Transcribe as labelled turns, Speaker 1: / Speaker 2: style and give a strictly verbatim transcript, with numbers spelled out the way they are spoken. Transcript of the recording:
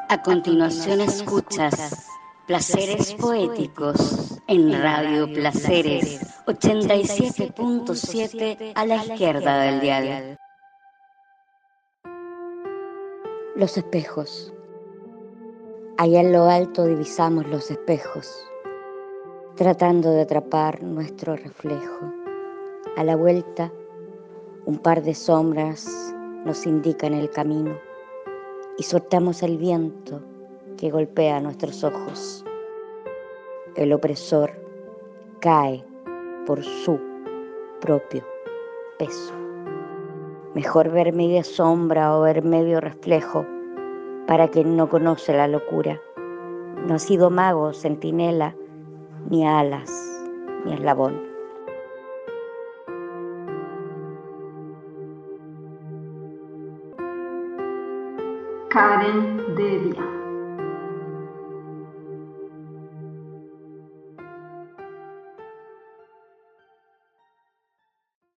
Speaker 1: A continuación escuchas Placeres Poéticos en Radio Placeres ochenta y siete punto siete a la izquierda del dial.
Speaker 2: Los espejos. Allá en lo alto divisamos los espejos, tratando de atrapar nuestro reflejo. A la vuelta, un par de sombras nos indican el camino y soltamos el viento que golpea nuestros ojos. El opresor cae por su propio peso. Mejor ver media sombra o ver medio reflejo para quien no conoce la locura. No ha sido mago, centinela, ni alas, ni eslabón.
Speaker 3: Karen Devia.